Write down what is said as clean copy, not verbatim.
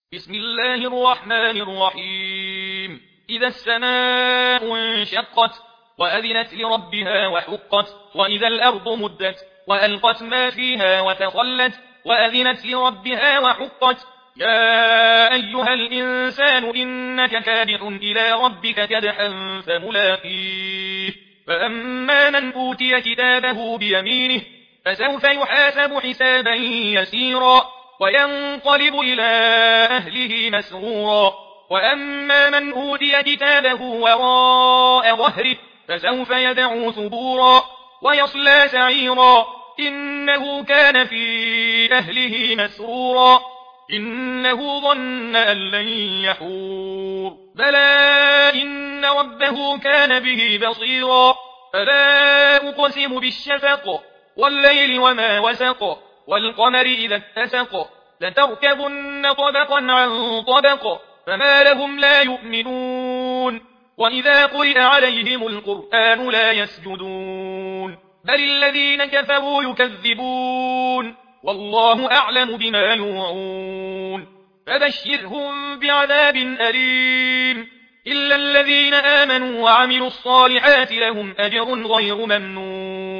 بسم الله الرحمن الرحيم. إذا السماء انشقت وأذنت لربها وحقت وإذا الأرض مدت وألقت ما فيها وتخلت وأذنت لربها وحقت. يا أيها الإنسان إنك كادح إلى ربك كدحا فملاقيه. فأما من أوتي كتابه بيمينه فسوف يحاسب حسابا يسيرا وينقلب إلى أهله مسرورا. وأما من أوتي كتابه وراء ظهره فسوف يدعو ثبورا ويصلى سعيرا إنه كان في أهله مسرورا إنه ظن أن لن يحور بلى إن ربه كان به بصيرا. فلا أقسم بالشفق والليل وما وسق والقمر إذا اتسق لتركبن طبقا عن طبق فما لهم لا يؤمنون وإذا قرئ عليهم القرآن لا يسجدون بل الذين كفروا يكذبون والله أعلم بما يوعون. فبشرهم بعذاب أليم إلا الذين آمنوا وعملوا الصالحات لهم أجر غير ممنون.